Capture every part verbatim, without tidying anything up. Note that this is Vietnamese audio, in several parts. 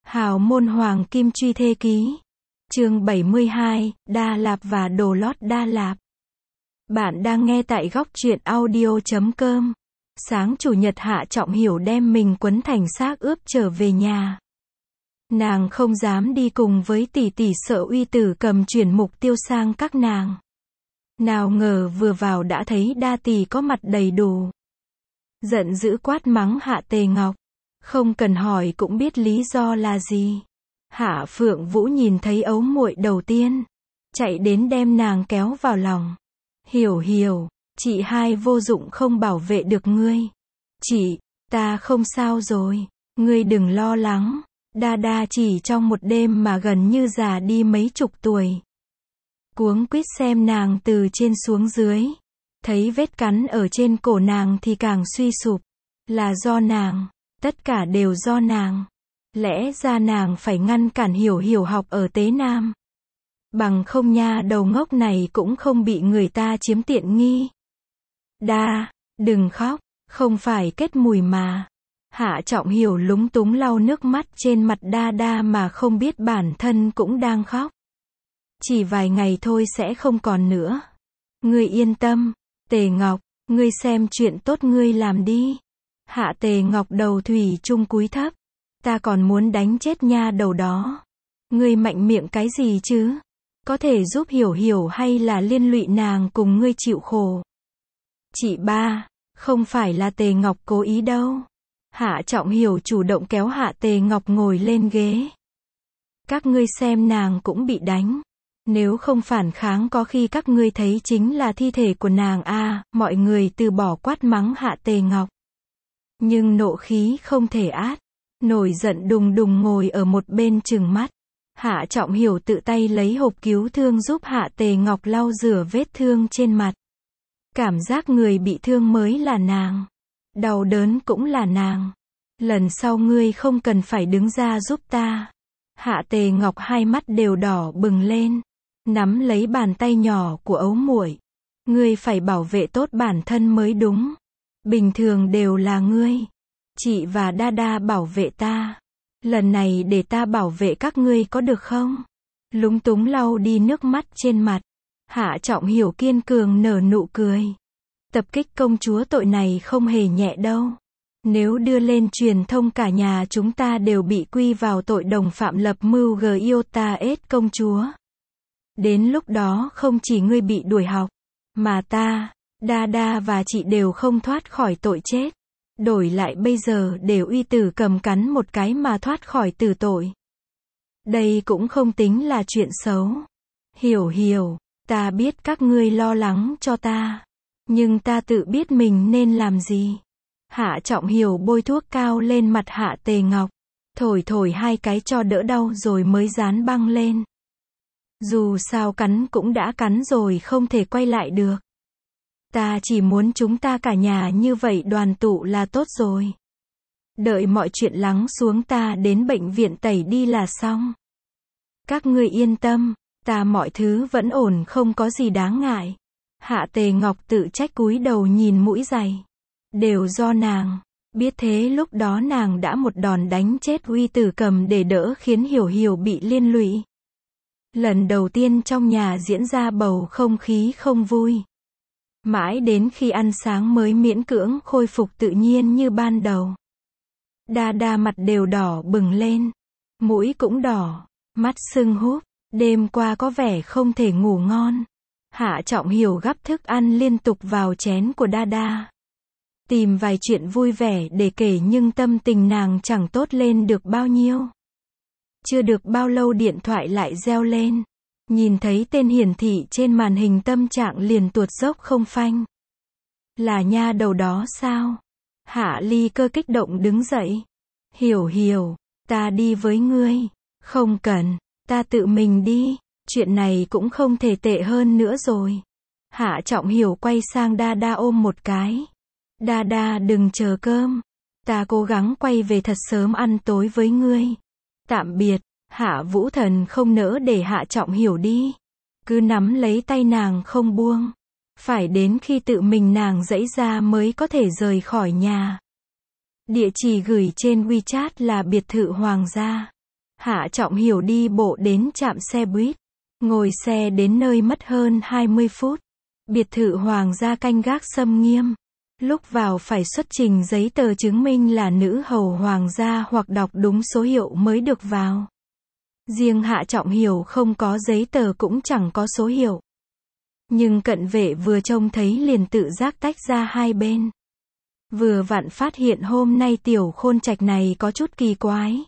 Hào môn hoàng kim truy thê ký. Chương bảy mươi hai, Đa Lạp và đồ lót Đa Lạp. Bạn đang nghe tại góc truyện audio chấm com. Sáng chủ nhật Hạ Trọng Hiểu đem mình quấn thành xác ướp trở về nhà. Nàng không dám đi cùng với tỷ tỷ, sợ Uy Tử Cầm chuyển mục tiêu sang các nàng. Nào ngờ vừa vào đã thấy Đa tỷ có mặt đầy đủ. Giận dữ quát mắng Hạ Tề Ngọc. Không cần hỏi cũng biết lý do là gì. Hạ Phượng Vũ nhìn thấy ấu muội đầu tiên, chạy đến đem nàng kéo vào lòng. Hiểu hiểu, chị hai vô dụng không bảo vệ được ngươi. Chị, ta không sao rồi, ngươi đừng lo lắng. Đa Đa chỉ trong một đêm mà gần như già đi mấy chục tuổi. Cuống quýt xem nàng từ trên xuống dưới. Thấy vết cắn ở trên cổ nàng thì càng suy sụp. Là do nàng, tất cả đều do nàng. Lẽ ra nàng phải ngăn cản Hiểu Hiểu học ở Tế Nam. Bằng không nha đầu ngốc này cũng không bị người ta chiếm tiện nghi. Đa, đừng khóc, không phải kết mùi mà. Hạ Trọng Hiểu lúng túng lau nước mắt trên mặt Đa Đa mà không biết bản thân cũng đang khóc. Chỉ vài ngày thôi sẽ không còn nữa. Ngươi yên tâm, Tề Ngọc, ngươi xem chuyện tốt ngươi làm đi. Hạ Tề Ngọc đầu thủy chung cúi thấp. Ta còn muốn đánh chết nha đầu đó. Ngươi mạnh miệng cái gì chứ? Có thể giúp Hiểu Hiểu hay là liên lụy nàng cùng ngươi chịu khổ? Chị ba, không phải là Tề Ngọc cố ý đâu. Hạ Trọng Hiểu chủ động kéo Hạ Tề Ngọc ngồi lên ghế. Các ngươi xem nàng cũng bị đánh. Nếu không phản kháng có khi các ngươi thấy chính là thi thể của nàng a. À, mọi người từ bỏ quát mắng Hạ Tề Ngọc. Nhưng nộ khí không thể át. Nổi giận đùng đùng ngồi ở một bên trừng mắt. Hạ Trọng Hiểu tự tay lấy hộp cứu thương giúp Hạ Tề Ngọc lau rửa vết thương trên mặt. Cảm giác người bị thương mới là nàng. Đau đớn cũng là nàng. Lần sau ngươi không cần phải đứng ra giúp ta. Hạ Tề Ngọc hai mắt đều đỏ bừng lên. Nắm lấy bàn tay nhỏ của ấu muội. Ngươi phải bảo vệ tốt bản thân mới đúng. Bình thường đều là ngươi. Chị và Đa Đa bảo vệ ta. Lần này để ta bảo vệ các ngươi có được không? Lúng túng lau đi nước mắt trên mặt. Hạ Trọng Hiểu kiên cường nở nụ cười. Tập kích công chúa tội này không hề nhẹ đâu. Nếu đưa lên truyền thông cả nhà chúng ta đều bị quy vào tội đồng phạm lập mưu gây iota ết công chúa. Đến lúc đó không chỉ ngươi bị đuổi học, mà ta, Đa Đa và chị đều không thoát khỏi tội chết. Đổi lại bây giờ để Uy Tử Cầm cắn một cái mà thoát khỏi tử tội. Đây cũng không tính là chuyện xấu. Hiểu hiểu, ta biết các ngươi lo lắng cho ta. Nhưng ta tự biết mình nên làm gì. Hạ Trọng Hiểu bôi thuốc cao lên mặt Hạ Tề Ngọc. Thổi thổi hai cái cho đỡ đau rồi mới dán băng lên. Dù sao cắn cũng đã cắn rồi không thể quay lại được. Ta chỉ muốn chúng ta cả nhà như vậy đoàn tụ là tốt rồi. Đợi mọi chuyện lắng xuống ta đến bệnh viện tẩy đi là xong. Các ngươi yên tâm, ta mọi thứ vẫn ổn không có gì đáng ngại. Hạ Tề Ngọc tự trách cúi đầu nhìn mũi giày. Đều do nàng. Biết thế lúc đó nàng đã một đòn đánh chết Uy Tử Cầm để đỡ khiến Hiểu Hiểu bị liên lụy. Lần đầu tiên trong nhà diễn ra bầu không khí không vui. Mãi đến khi ăn sáng mới miễn cưỡng khôi phục tự nhiên như ban đầu. Đa Đa mặt đều đỏ bừng lên. Mũi cũng đỏ. Mắt sưng húp. Đêm qua có vẻ không thể ngủ ngon. Hạ Trọng Hiểu gắp thức ăn liên tục vào chén của Đa Đa. Tìm vài chuyện vui vẻ để kể nhưng tâm tình nàng chẳng tốt lên được bao nhiêu. Chưa được bao lâu điện thoại lại reo lên. Nhìn thấy tên hiển thị trên màn hình tâm trạng liền tuột dốc không phanh. Là nha đầu đó sao? Hạ Ly Cơ kích động đứng dậy. Hiểu hiểu, ta đi với ngươi. Không cần, ta tự mình đi. Chuyện này cũng không thể tệ hơn nữa rồi. Hạ Trọng Hiểu quay sang Đa Đa ôm một cái. Đa Đa đừng chờ cơm. Ta cố gắng quay về thật sớm ăn tối với ngươi. Tạm biệt. Hạ Vũ Thần không nỡ để Hạ Trọng Hiểu đi. Cứ nắm lấy tay nàng không buông. Phải đến khi tự mình nàng giãy ra mới có thể rời khỏi nhà. Địa chỉ gửi trên WeChat là biệt thự hoàng gia. Hạ Trọng Hiểu đi bộ đến trạm xe buýt. Ngồi xe đến nơi mất hơn hai mươi phút. Biệt thự hoàng gia canh gác xâm nghiêm. Lúc vào phải xuất trình giấy tờ chứng minh là nữ hầu hoàng gia hoặc đọc đúng số hiệu mới được vào. Riêng Hạ Trọng Hiểu không có giấy tờ cũng chẳng có số hiệu. Nhưng cận vệ vừa trông thấy liền tự giác tách ra hai bên. Vừa vặn phát hiện hôm nay tiểu khôn trạch này có chút kỳ quái.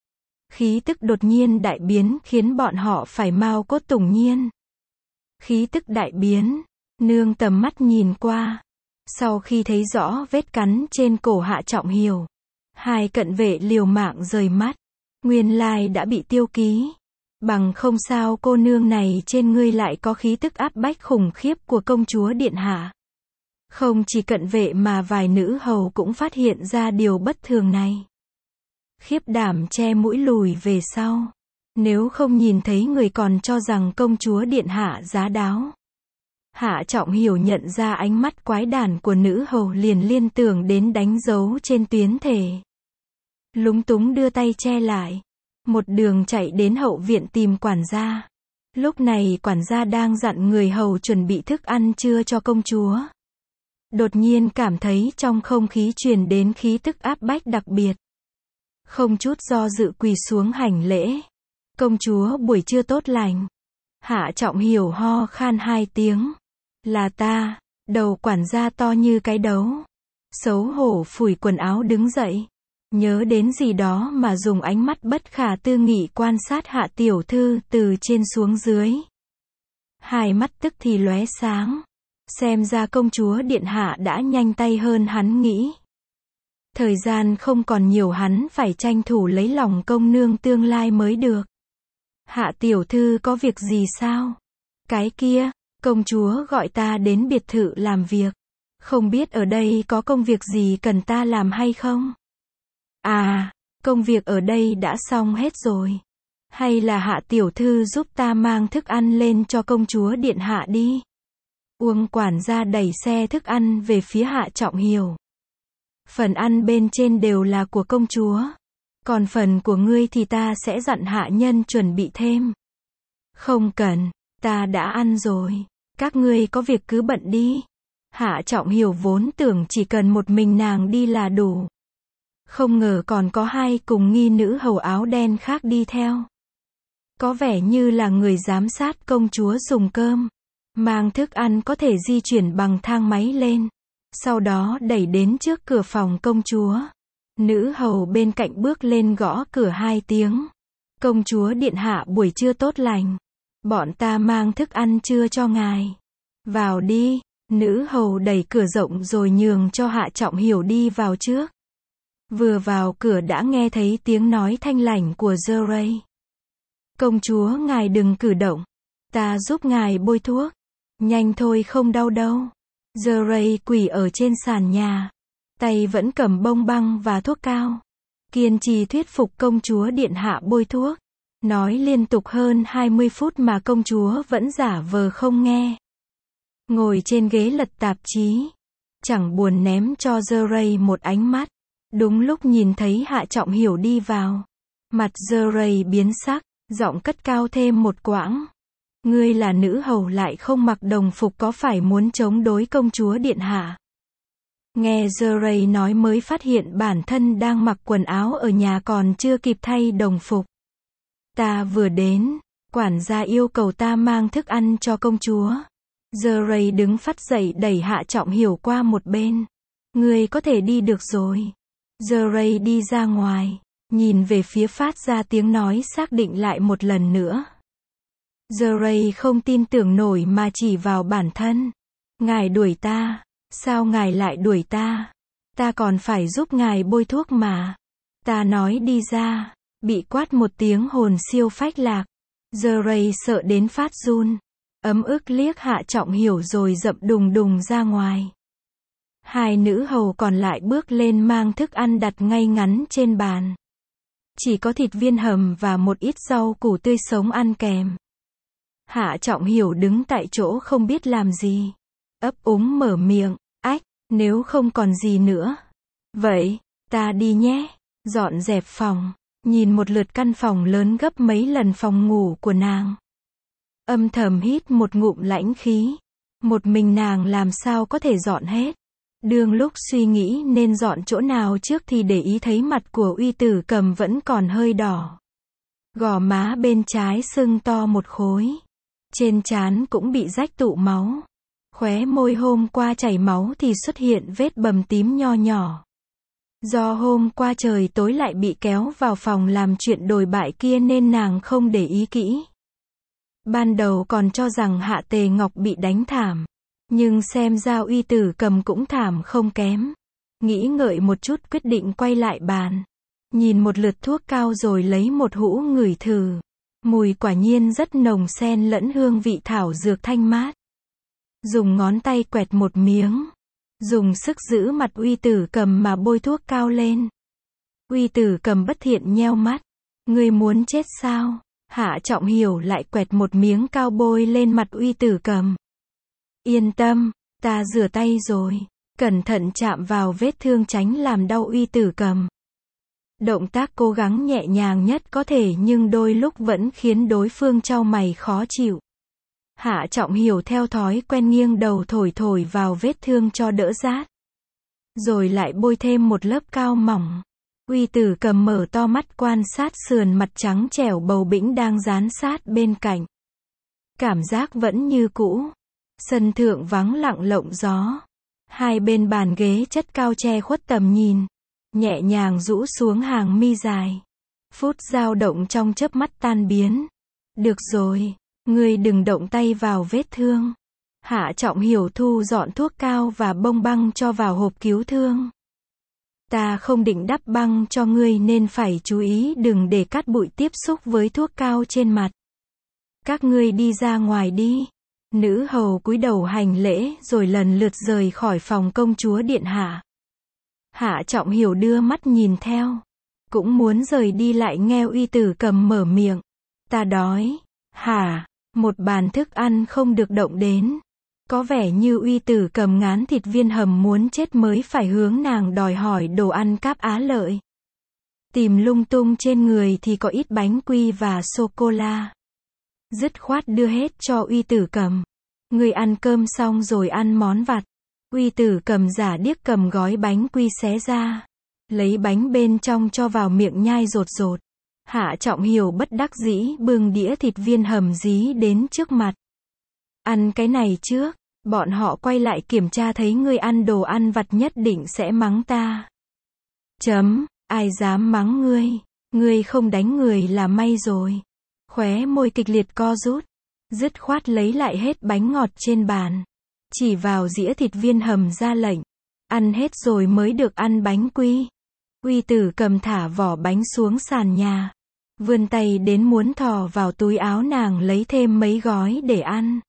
Khí tức đột nhiên đại biến khiến bọn họ phải mau cốt tủng nhiên. Khí tức đại biến, nương tầm mắt nhìn qua. Sau khi thấy rõ vết cắn trên cổ Hạ Trọng Hiểu, hai cận vệ liều mạng rời mắt. Nguyên lai đã bị tiêu ký. Bằng không sao cô nương này trên ngươi lại có khí tức áp bách khủng khiếp của công chúa điện hạ. Không chỉ cận vệ mà vài nữ hầu cũng phát hiện ra điều bất thường này. Khiếp đảm che mũi lùi về sau. Nếu không nhìn thấy người còn cho rằng công chúa điện hạ giá đáo. Hạ Trọng Hiểu nhận ra ánh mắt quái đản của nữ hầu liền liên tưởng đến đánh dấu trên tuyến thể. Lúng túng đưa tay che lại. Một đường chạy đến hậu viện tìm quản gia. Lúc này quản gia đang dặn người hầu chuẩn bị thức ăn trưa cho công chúa. Đột nhiên cảm thấy trong không khí truyền đến khí tức áp bách đặc biệt. Không chút do dự quỳ xuống hành lễ. Công chúa buổi trưa tốt lành. Hạ Trọng Hiểu ho khan hai tiếng. Là ta. Đầu quản gia to như cái đấu. Xấu hổ phủi quần áo đứng dậy. Nhớ đến gì đó mà dùng ánh mắt bất khả tư nghị quan sát Hạ tiểu thư từ trên xuống dưới. Hai mắt tức thì lóe sáng. Xem ra công chúa điện hạ đã nhanh tay hơn hắn nghĩ. Thời gian không còn nhiều, hắn phải tranh thủ lấy lòng công nương tương lai mới được. Hạ tiểu thư có việc gì sao? Cái kia, công chúa gọi ta đến biệt thự làm việc. Không biết ở đây có công việc gì cần ta làm hay không? À, công việc ở đây đã xong hết rồi. Hay là Hạ tiểu thư giúp ta mang thức ăn lên cho công chúa điện hạ đi. Uông quản gia đẩy xe thức ăn về phía Hạ Trọng Hiểu. Phần ăn bên trên đều là của công chúa. Còn phần của ngươi thì ta sẽ dặn hạ nhân chuẩn bị thêm. Không cần, ta đã ăn rồi. Các ngươi có việc cứ bận đi. Hạ Trọng Hiểu vốn tưởng chỉ cần một mình nàng đi là đủ. Không ngờ còn có hai cùng nghi nữ hầu áo đen khác đi theo. Có vẻ như là người giám sát công chúa dùng cơm. Mang thức ăn có thể di chuyển bằng thang máy lên. Sau đó đẩy đến trước cửa phòng công chúa. Nữ hầu bên cạnh bước lên gõ cửa hai tiếng. Công chúa điện hạ buổi trưa tốt lành. Bọn ta mang thức ăn trưa cho ngài. Vào đi. Nữ hầu đẩy cửa rộng rồi nhường cho Hạ Trọng Hiểu đi vào trước. Vừa vào cửa đã nghe thấy tiếng nói thanh lảnh của Zeray. Công chúa ngài đừng cử động. Ta giúp ngài bôi thuốc. Nhanh thôi không đau đâu. Zeray quỳ ở trên sàn nhà. Tay vẫn cầm bông băng và thuốc cao. Kiên trì thuyết phục công chúa điện hạ bôi thuốc. Nói liên tục hơn hai mươi phút mà công chúa vẫn giả vờ không nghe. Ngồi trên ghế lật tạp chí. Chẳng buồn ném cho Zeray một ánh mắt. Đúng lúc nhìn thấy Hạ Trọng Hiểu đi vào. Mặt Zeray biến sắc, giọng cất cao thêm một quãng. Ngươi là nữ hầu lại không mặc đồng phục có phải muốn chống đối công chúa điện hạ? Nghe Zeray nói mới phát hiện bản thân đang mặc quần áo ở nhà còn chưa kịp thay đồng phục. Ta vừa đến, quản gia yêu cầu ta mang thức ăn cho công chúa. Zeray đứng phắt dậy đẩy Hạ Trọng Hiểu qua một bên. Ngươi có thể đi được rồi. Zeray đi ra ngoài, nhìn về phía phát ra tiếng nói xác định lại một lần nữa. Zeray không tin tưởng nổi mà chỉ vào bản thân. Ngài đuổi ta, sao ngài lại đuổi ta? Ta còn phải giúp ngài bôi thuốc mà. Ta nói đi ra, bị quát một tiếng hồn siêu phách lạc. Zeray sợ đến phát run, ấm ức liếc Hạ Trọng Hiểu rồi dậm đùng đùng ra ngoài. Hai nữ hầu còn lại bước lên mang thức ăn đặt ngay ngắn trên bàn. Chỉ có thịt viên hầm và một ít rau củ tươi sống ăn kèm. Hạ Trọng Hiểu đứng tại chỗ không biết làm gì. Ấp úng mở miệng, ách, nếu không còn gì nữa. Vậy, ta đi nhé. Dọn dẹp phòng. nhìn một lượt căn phòng lớn gấp mấy lần phòng ngủ của nàng. Âm thầm hít một ngụm lãnh khí. Một mình nàng làm sao có thể dọn hết. Đương lúc suy nghĩ nên dọn chỗ nào trước thì để ý thấy mặt của Uy Tử Cầm vẫn còn hơi đỏ. Gò má bên trái sưng to một khối. Trên trán cũng bị rách tụ máu. Khóe môi hôm qua chảy máu thì xuất hiện vết bầm tím nho nhỏ. Do hôm qua trời tối lại bị kéo vào phòng làm chuyện đồi bại kia nên nàng không để ý kỹ. Ban đầu còn cho rằng Hạ Tề Ngọc bị đánh thảm. Nhưng xem ra Uy Tử Cầm cũng thảm không kém. Nghĩ ngợi một chút quyết định quay lại bàn. Nhìn một lượt thuốc cao rồi lấy một hũ ngửi thử. Mùi quả nhiên rất nồng xen lẫn hương vị thảo dược thanh mát. Dùng ngón tay quẹt một miếng. Dùng sức giữ mặt Uy Tử Cầm mà bôi thuốc cao lên. Uy Tử Cầm bất thiện nheo mắt. Ngươi muốn chết sao? Hạ Trọng Hiểu lại quẹt một miếng cao bôi lên mặt Uy Tử Cầm. Yên tâm, ta rửa tay rồi. Cẩn thận chạm vào vết thương tránh làm đau Uy Tử Cầm. Động tác cố gắng nhẹ nhàng nhất có thể nhưng đôi lúc vẫn khiến đối phương chau mày khó chịu. Hạ Trọng Hiểu theo thói quen nghiêng đầu thổi thổi vào vết thương cho đỡ rát. Rồi lại bôi thêm một lớp cao mỏng. Uy Tử Cầm mở to mắt quan sát sườn mặt trắng trẻo bầu bĩnh đang dán sát bên cạnh. Cảm giác vẫn như cũ. Sân thượng vắng lặng lộng gió. Hai bên bàn ghế chất cao che khuất tầm nhìn. Nhẹ nhàng rũ xuống hàng mi dài. Phút dao động trong chớp mắt tan biến. Được rồi, ngươi đừng động tay vào vết thương. Hạ Trọng Hiểu thu dọn thuốc cao và bông băng cho vào hộp cứu thương. Ta không định đắp băng cho ngươi nên phải chú ý đừng để cát bụi tiếp xúc với thuốc cao trên mặt. Các ngươi đi ra ngoài đi. Nữ hầu cúi đầu hành lễ rồi lần lượt rời khỏi phòng công chúa điện hạ. Hạ Trọng Hiểu đưa mắt nhìn theo. Cũng muốn rời đi lại nghe Uy Tử Cầm mở miệng. Ta đói. Hả? Một bàn thức ăn không được động đến. Có vẻ như Uy Tử Cầm ngán thịt viên hầm muốn chết mới phải hướng nàng đòi hỏi đồ ăn cáp á lợi. Tìm lung tung trên người thì có ít bánh quy và sô-cô-la. Dứt khoát đưa hết cho Uy Tử Cầm. Người ăn cơm xong rồi ăn món vặt. Uy Tử Cầm giả điếc cầm gói bánh quy xé ra. Lấy bánh bên trong cho vào miệng nhai rột rột. Hạ Trọng Hiểu bất đắc dĩ bưng đĩa thịt viên hầm dí đến trước mặt. Ăn cái này trước. Bọn họ quay lại kiểm tra thấy ngươi ăn đồ ăn vặt nhất định sẽ mắng ta. Chấm, ai dám mắng ngươi. Ngươi không đánh người là may rồi. Khóe môi kịch liệt co rút. Dứt khoát lấy lại hết bánh ngọt trên bàn. Chỉ vào dĩa thịt viên hầm ra lệnh. Ăn hết rồi mới được ăn bánh quy. Uy Tử Cầm thả vỏ bánh xuống sàn nhà. Vươn tay đến muốn thò vào túi áo nàng lấy thêm mấy gói để ăn.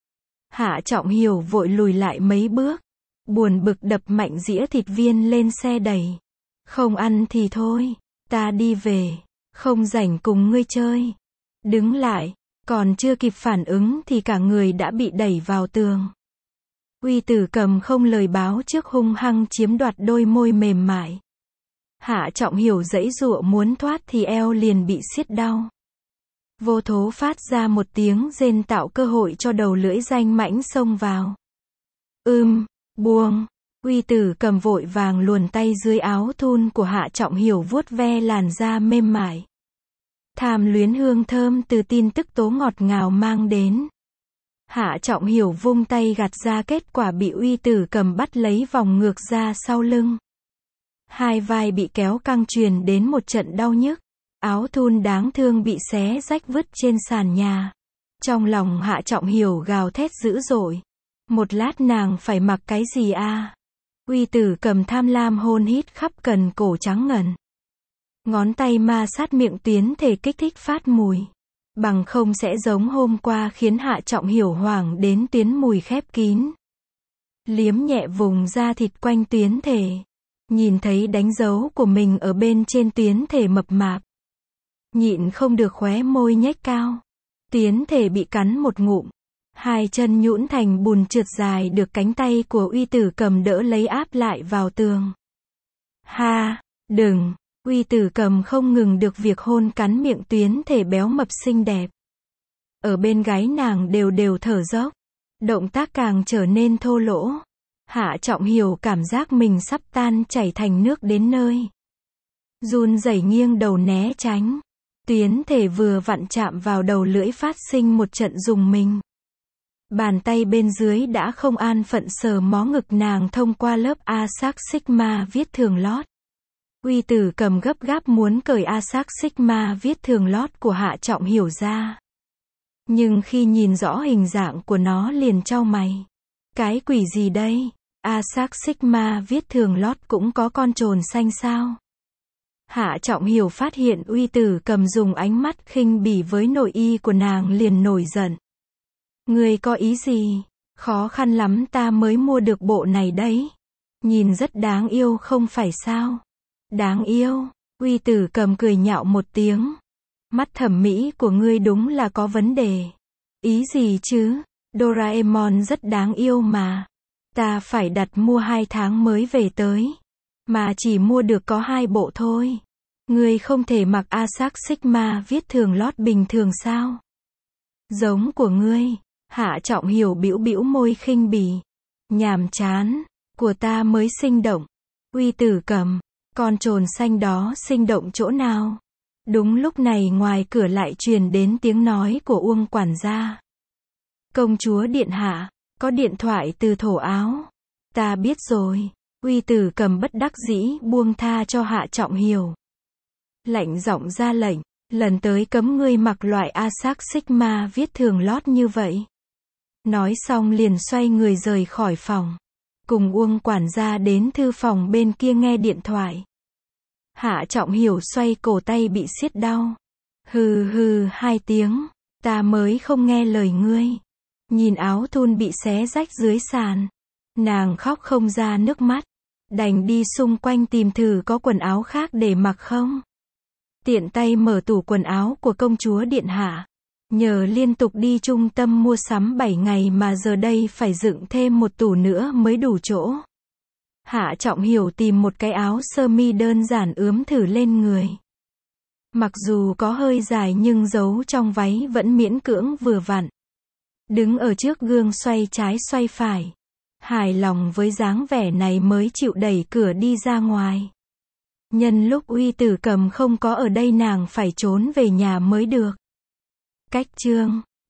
Hạ Trọng Hiểu vội lùi lại mấy bước. Buồn bực đập mạnh dĩa thịt viên lên xe đẩy. Không ăn thì thôi. Ta đi về. Không rảnh cùng ngươi chơi. Đứng lại. Còn chưa kịp phản ứng thì cả người đã bị đẩy vào tường. Uy Tử Cầm không lời báo trước hung hăng chiếm đoạt đôi môi mềm mại. Hạ Trọng Hiểu giãy giụa muốn thoát thì eo liền bị siết đau. Vô thố phát ra một tiếng rên tạo cơ hội cho đầu lưỡi danh mãnh xông vào. Ưm, buông. Uy Tử Cầm vội vàng luồn tay dưới áo thun của Hạ Trọng Hiểu vuốt ve làn da mềm mại. Tham luyến hương thơm từ tin tức tố ngọt ngào mang đến. Hạ Trọng Hiểu vung tay gạt ra kết quả bị Uy Tử Cầm bắt lấy vòng ngược ra sau lưng. Hai vai bị kéo căng truyền đến một trận đau nhức. Áo thun đáng thương bị xé rách vứt trên sàn nhà. Trong lòng Hạ Trọng Hiểu gào thét dữ dội. Một lát nàng phải mặc cái gì a? Uy Tử Cầm tham lam hôn hít khắp cần cổ trắng ngần. Ngón tay ma sát miệng Tuyến Thể kích thích phát mùi. Bằng không sẽ giống hôm qua khiến Hạ Trọng Hiểu hoảng đến tuyến mùi khép kín. Liếm nhẹ vùng da thịt quanh Tuyến Thể. Nhìn thấy đánh dấu của mình ở bên trên Tuyến Thể mập mạp. Nhịn không được khóe môi nhếch cao. Tuyến Thể bị cắn một ngụm. Hai chân nhũn thành bùn trượt dài được cánh tay của Uy Tử Cầm đỡ lấy áp lại vào tường. Ha, đừng. Uy Tử Cầm không ngừng được việc hôn cắn miệng tuyến thể béo mập xinh đẹp. Ở bên gáy nàng đều đều thở dốc. Động tác càng trở nên thô lỗ. Hạ Trọng Hiểu cảm giác mình sắp tan chảy thành nước đến nơi. Run rẩy nghiêng đầu né tránh. Tuyến thể vừa vặn chạm vào đầu lưỡi phát sinh một trận rùng mình. Bàn tay bên dưới đã không an phận sờ mó ngực nàng thông qua lớp Asac Sigma viết thường lót. Uy Tử Cầm gấp gáp muốn cởi Asac Sigma viết thường lót của Hạ Trọng Hiểu ra. Nhưng khi nhìn rõ hình dạng của nó liền chau mày. Cái quỷ gì đây? Asac Sigma viết thường lót cũng có con trồn xanh sao? Hạ Trọng Hiểu phát hiện Uy Tử Cầm dùng ánh mắt khinh bỉ với nội y của nàng liền nổi giận. Ngươi có ý gì? Khó khăn lắm ta mới mua được bộ này đấy. Nhìn rất đáng yêu không phải sao? Đáng yêu. Uy Tử Cầm cười nhạo một tiếng. Mắt thẩm mỹ của ngươi đúng là có vấn đề. Ý gì chứ? Doraemon rất đáng yêu mà. Ta phải đặt mua hai tháng mới về tới. Mà chỉ mua được có hai bộ thôi. Ngươi không thể mặc Asac Sigma viết thường lót bình thường sao? Giống của ngươi. Hạ Trọng Hiểu bĩu bĩu môi khinh bỉ. Nhàm chán. Của ta mới sinh động. Uy Tử Cầm. Con trồn xanh đó sinh động chỗ nào? Đúng lúc này ngoài cửa lại truyền đến tiếng nói của Uông quản gia. Công chúa điện hạ, có điện thoại từ thổ áo. Ta biết rồi. Uy Tử Cầm bất đắc dĩ buông tha cho Hạ Trọng Hiểu. Lạnh giọng ra lệnh, lần tới cấm ngươi mặc loại Asac Sigma viết thường lót như vậy. Nói xong liền xoay người rời khỏi phòng. Cùng Uông quản gia đến thư phòng bên kia nghe điện thoại. Hạ Trọng Hiểu xoay cổ tay bị siết đau. Hừ hừ hai tiếng. Ta mới không nghe lời ngươi. Nhìn áo thun bị xé rách dưới sàn. Nàng khóc không ra nước mắt. Đành đi xung quanh tìm thử có quần áo khác để mặc không. Tiện tay mở tủ quần áo của công chúa điện hạ. Nhờ liên tục đi trung tâm mua sắm bảy ngày mà giờ đây phải dựng thêm một tủ nữa mới đủ chỗ. Hạ Trọng Hiểu tìm một cái áo sơ mi đơn giản ướm thử lên người. Mặc dù có hơi dài nhưng giấu trong váy vẫn miễn cưỡng vừa vặn. Đứng ở trước gương xoay trái xoay phải. Hài lòng với dáng vẻ này mới chịu đẩy cửa đi ra ngoài. Nhân lúc Uy Tử Cầm không có ở đây nàng phải trốn về nhà mới được. Cách chương